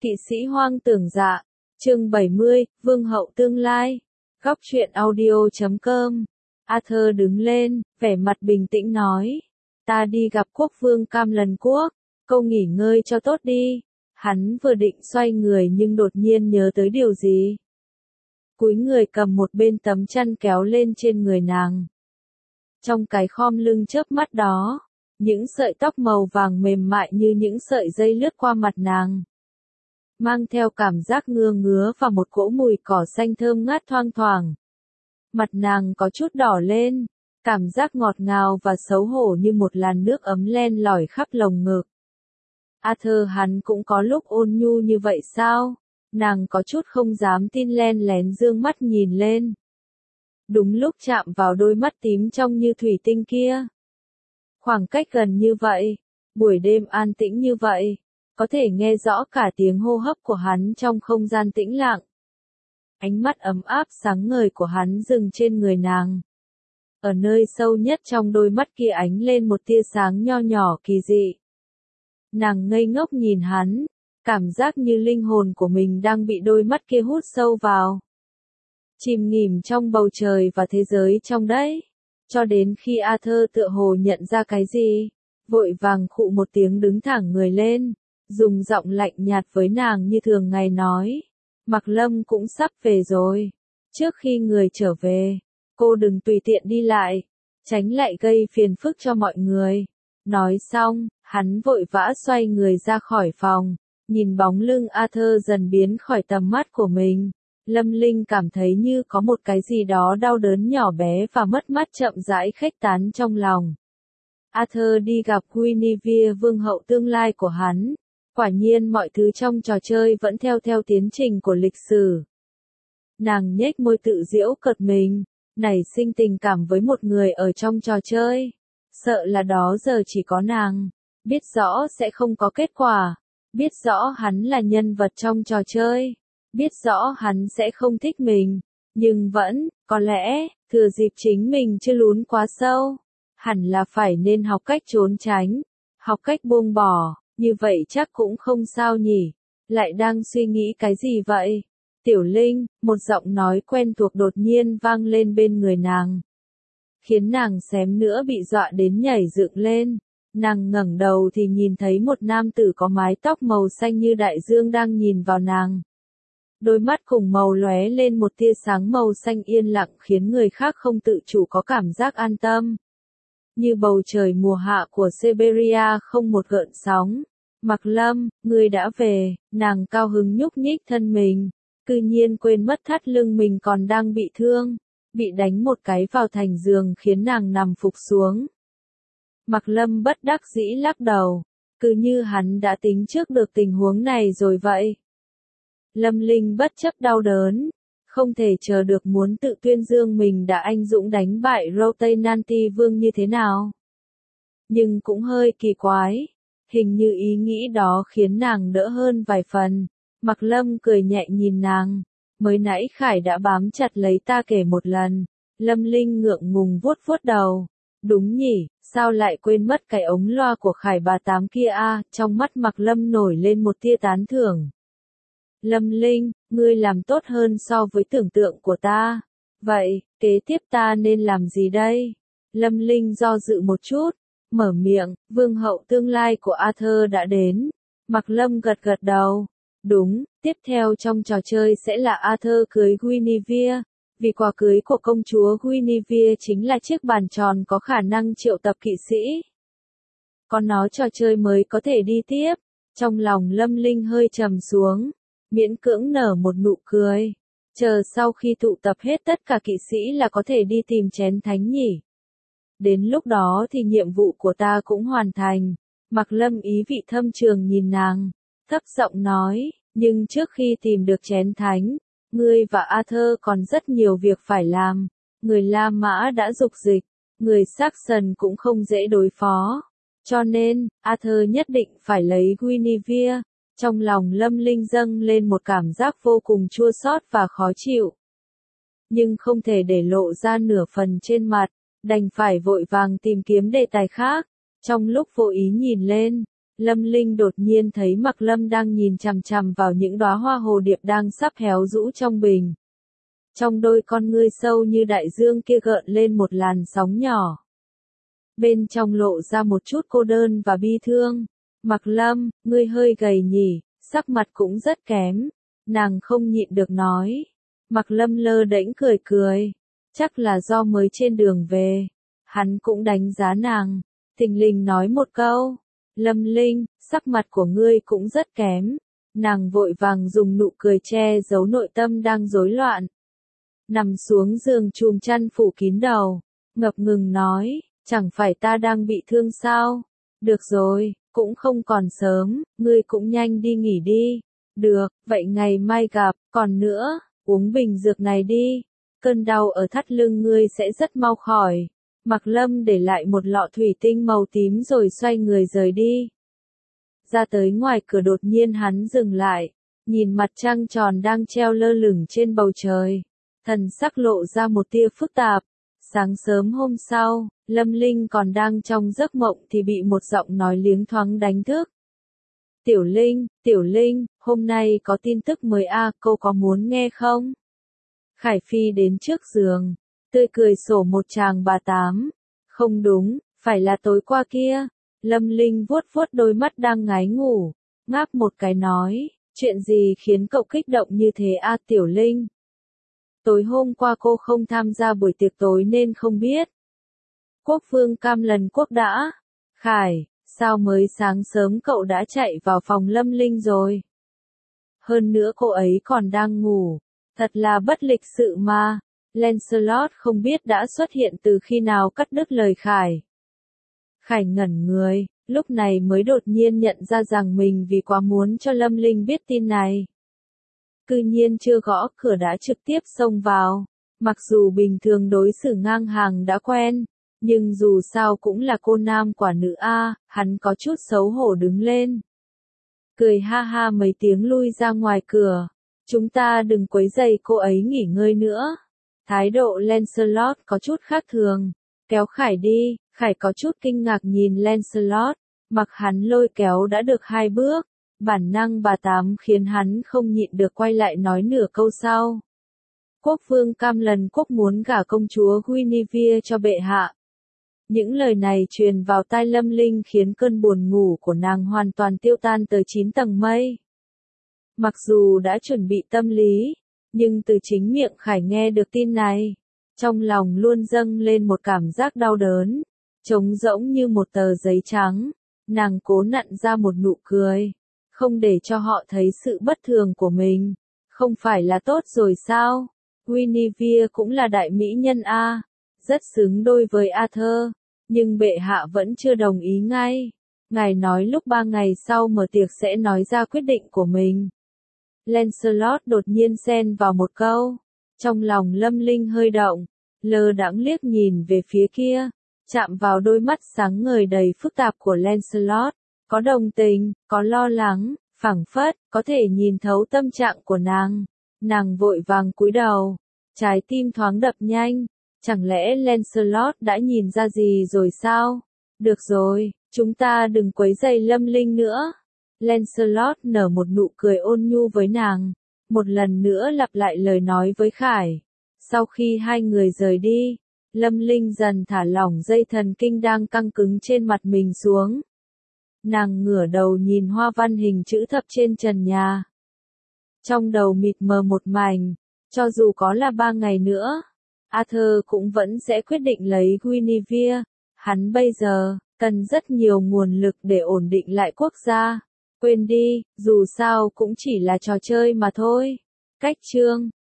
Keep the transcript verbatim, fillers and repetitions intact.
Kỵ sĩ hoang tưởng dạ, chương bảy mươi, Vương hậu tương lai. Góc truyện audio chấm com. Arthur đứng lên, vẻ mặt bình tĩnh nói. Ta đi gặp quốc vương Cam Lần Quốc, câu nghỉ ngơi cho tốt đi. Hắn vừa định xoay người nhưng đột nhiên nhớ tới điều gì. Cúi người cầm một bên tấm chăn kéo lên trên người nàng. Trong cái khom lưng chớp mắt đó, những sợi tóc màu vàng mềm mại như những sợi dây lướt qua mặt nàng, mang theo cảm giác ngưa ngứa và một cỗ mùi cỏ xanh thơm ngát thoang thoảng. Mặt nàng có chút đỏ lên, cảm giác ngọt ngào và xấu hổ như một làn nước ấm len lỏi khắp lồng ngực. Arthur hắn cũng có lúc ôn nhu như vậy sao? Nàng có chút không dám tin, len lén dương mắt nhìn lên. Đúng lúc chạm vào đôi mắt tím trong như thủy tinh kia. Khoảng cách gần như vậy, buổi đêm an tĩnh như vậy, có thể nghe rõ cả tiếng hô hấp của hắn trong không gian tĩnh lặng. Ánh mắt ấm áp sáng ngời của hắn dừng trên người nàng. Ở nơi sâu nhất trong đôi mắt kia ánh lên một tia sáng nho nhỏ kỳ dị. Nàng ngây ngốc nhìn hắn, cảm giác như linh hồn của mình đang bị đôi mắt kia hút sâu vào. Chìm nghỉm trong bầu trời và thế giới trong đấy. Cho đến khi Arthur tựa hồ nhận ra cái gì, vội vàng khụ một tiếng đứng thẳng người lên, dùng giọng lạnh nhạt với nàng như thường ngày nói. Mạc Lâm cũng sắp về rồi. Trước khi người trở về, cô đừng tùy tiện đi lại, tránh lại gây phiền phức cho mọi người. Nói xong, hắn vội vã xoay người ra khỏi phòng, nhìn bóng lưng Arthur dần biến khỏi tầm mắt của mình. Lâm Linh cảm thấy như có một cái gì đó đau đớn nhỏ bé và mất mát chậm rãi khuếch tán trong lòng. Arthur đi gặp Guinevere, vương hậu tương lai của hắn. Quả nhiên mọi thứ trong trò chơi vẫn theo theo tiến trình của lịch sử. Nàng nhếch môi tự giễu cợt mình, nảy sinh tình cảm với một người ở trong trò chơi. Sợ là đó giờ chỉ có nàng, biết rõ sẽ không có kết quả, biết rõ hắn là nhân vật trong trò chơi, biết rõ hắn sẽ không thích mình, nhưng vẫn, có lẽ, thừa dịp chính mình chưa lún quá sâu, hẳn là phải nên học cách trốn tránh, học cách buông bỏ. Như vậy chắc cũng không sao nhỉ. Lại đang suy nghĩ cái gì vậy? Tiểu Linh, một giọng nói quen thuộc đột nhiên vang lên bên người nàng. Khiến nàng xém nữa bị dọa đến nhảy dựng lên. Nàng ngẩng đầu thì nhìn thấy một nam tử có mái tóc màu xanh như đại dương đang nhìn vào nàng. Đôi mắt cùng màu lóe lên một tia sáng màu xanh yên lặng khiến người khác không tự chủ có cảm giác an tâm. Như bầu trời mùa hạ của Siberia không một gợn sóng. Mạc Lâm, ngươi đã về, nàng cao hứng nhúc nhích thân mình, cư nhiên quên mất thắt lưng mình còn đang bị thương, bị đánh một cái vào thành giường khiến nàng nằm phục xuống. Mạc Lâm bất đắc dĩ lắc đầu, cứ như hắn đã tính trước được tình huống này rồi vậy. Lâm Linh bất chấp đau đớn, không thể chờ được muốn tự tuyên dương mình đã anh dũng đánh bại Rotenanti Vương như thế nào. Nhưng cũng hơi kỳ quái. Hình như ý nghĩ đó khiến nàng đỡ hơn vài phần. Mạc Lâm cười nhẹ nhìn nàng. Mới nãy Khải đã bám chặt lấy ta kể một lần. Lâm Linh ngượng ngùng vuốt vuốt đầu. Đúng nhỉ, sao lại quên mất cái ống loa của Khải bà tám kia a? Trong mắt Mạc Lâm nổi lên một tia tán thưởng. Lâm Linh, ngươi làm tốt hơn so với tưởng tượng của ta. Vậy, kế tiếp ta nên làm gì đây? Lâm Linh do dự một chút. Mở miệng, vương hậu tương lai của Arthur đã đến. Mạc Lâm gật gật đầu. Đúng, tiếp theo trong trò chơi sẽ là Arthur cưới Guinevere. Vì quà cưới của công chúa Guinevere chính là chiếc bàn tròn có khả năng triệu tập kỵ sĩ. Có nó trò chơi mới có thể đi tiếp. Trong lòng Lâm Linh hơi trầm xuống, miễn cưỡng nở một nụ cười. Chờ sau khi tụ tập hết tất cả kỵ sĩ là có thể đi tìm chén thánh nhỉ. Đến lúc đó thì nhiệm vụ của ta cũng hoàn thành. Mạc Lâm ý vị thâm trường nhìn nàng, thấp giọng nói, nhưng trước khi tìm được chén thánh, ngươi và Arthur còn rất nhiều việc phải làm. Người La Mã đã dục dịch, người Saxon cũng không dễ đối phó. Cho nên, Arthur nhất định phải lấy Guinevere. Trong lòng Lâm Linh dâng lên một cảm giác vô cùng chua xót và khó chịu. Nhưng không thể để lộ ra nửa phần trên mặt. Đành phải vội vàng tìm kiếm đề tài khác. Trong lúc vô ý nhìn lên, Lâm Linh đột nhiên thấy Mặc Lâm đang nhìn chằm chằm vào những đóa hoa hồ điệp đang sắp héo rũ trong bình. Trong đôi con ngươi sâu như đại dương kia gợn lên một làn sóng nhỏ. Bên trong lộ ra một chút cô đơn và bi thương. Mặc Lâm, ngươi hơi gầy nhỉ, sắc mặt cũng rất kém. Nàng không nhịn được nói. Mặc Lâm lơ đễnh cười cười. Chắc là do mới trên đường về. Hắn cũng đánh giá nàng. Thình lình nói một câu. Lâm Linh, sắc mặt của ngươi cũng rất kém. Nàng vội vàng dùng nụ cười che giấu nội tâm đang rối loạn. Nằm xuống giường chùm chăn phủ kín đầu. Ngập ngừng nói, chẳng phải ta đang bị thương sao? Được rồi, cũng không còn sớm, ngươi cũng nhanh đi nghỉ đi. Được, vậy ngày mai gặp, còn nữa, uống bình dược này đi. Cơn đau ở thắt lưng ngươi sẽ rất mau khỏi. Mặc Lâm để lại một lọ thủy tinh màu tím rồi xoay người rời đi. Ra tới ngoài cửa đột nhiên hắn dừng lại, nhìn mặt trăng tròn đang treo lơ lửng trên bầu trời. Thần sắc lộ ra một tia phức tạp. Sáng sớm hôm sau, Lâm Linh còn đang trong giấc mộng thì bị một giọng nói liếng thoáng đánh thức. Tiểu Linh, Tiểu Linh, hôm nay có tin tức mới à, cô có muốn nghe không? Khải Phi đến trước giường, tươi cười sổ một chàng bà tám. Không đúng, phải là tối qua kia. Lâm Linh vuốt vuốt đôi mắt đang ngái ngủ, ngáp một cái nói, chuyện gì khiến cậu kích động như thế à Tiểu Linh? Tối hôm qua cô không tham gia buổi tiệc tối nên không biết. Quốc vương Cam Lần Quốc đã. Khải, sao mới sáng sớm cậu đã chạy vào phòng Lâm Linh rồi? Hơn nữa cô ấy còn đang ngủ. Thật là bất lịch sự mà. Lancelot không biết đã xuất hiện từ khi nào cắt đứt lời Khải. Khải ngẩn người, lúc này mới đột nhiên nhận ra rằng mình vì quá muốn cho Lâm Linh biết tin này. Cư nhiên chưa gõ cửa đã trực tiếp xông vào. Mặc dù bình thường đối xử ngang hàng đã quen, nhưng dù sao cũng là cô nam quả nữ a, hắn có chút xấu hổ đứng lên. Cười ha ha mấy tiếng lui ra ngoài cửa. Chúng ta đừng quấy rầy cô ấy nghỉ ngơi nữa. Thái độ Lancelot có chút khác thường. Kéo Khải đi, Khải có chút kinh ngạc nhìn Lancelot. Mặc hắn lôi kéo đã được hai bước. Bản năng bà tám khiến hắn không nhịn được quay lại nói nửa câu sau. Quốc vương Cam Lần Quốc muốn gả công chúa Guinevere cho bệ hạ. Những lời này truyền vào tai Lâm Linh khiến cơn buồn ngủ của nàng hoàn toàn tiêu tan tới chín tầng mây. Mặc dù đã chuẩn bị tâm lý, nhưng từ chính miệng Khải nghe được tin này, trong lòng luôn dâng lên một cảm giác đau đớn, trống rỗng như một tờ giấy trắng. Nàng cố nặn ra một nụ cười, không để cho họ thấy sự bất thường của mình. Không phải là tốt rồi sao? Guinevere cũng là đại mỹ nhân a, rất xứng đôi với Arthur, nhưng bệ hạ vẫn chưa đồng ý ngay. Ngài nói lúc ba ngày sau mở tiệc sẽ nói ra quyết định của mình. Lancelot đột nhiên xen vào một câu. Trong lòng Lâm Linh hơi động, lơ đãng liếc nhìn về phía kia, chạm vào đôi mắt sáng ngời đầy phức tạp của Lancelot, có đồng tình, có lo lắng, phảng phất, có thể nhìn thấu tâm trạng của nàng. Nàng vội vàng cúi đầu, trái tim thoáng đập nhanh, chẳng lẽ Lancelot đã nhìn ra gì rồi sao? Được rồi, chúng ta đừng quấy rầy Lâm Linh nữa. Lancelot nở một nụ cười ôn nhu với nàng, một lần nữa lặp lại lời nói với Khải. Sau khi hai người rời đi, Lâm Linh dần thả lỏng dây thần kinh đang căng cứng trên mặt mình xuống. Nàng ngửa đầu nhìn hoa văn hình chữ thập trên trần nhà. Trong đầu mịt mờ một mảnh, cho dù có là ba ngày nữa, Arthur cũng vẫn sẽ quyết định lấy Guinevere. Hắn bây giờ, cần rất nhiều nguồn lực để ổn định lại quốc gia. Quên đi, dù sao cũng chỉ là trò chơi mà thôi. Cách chương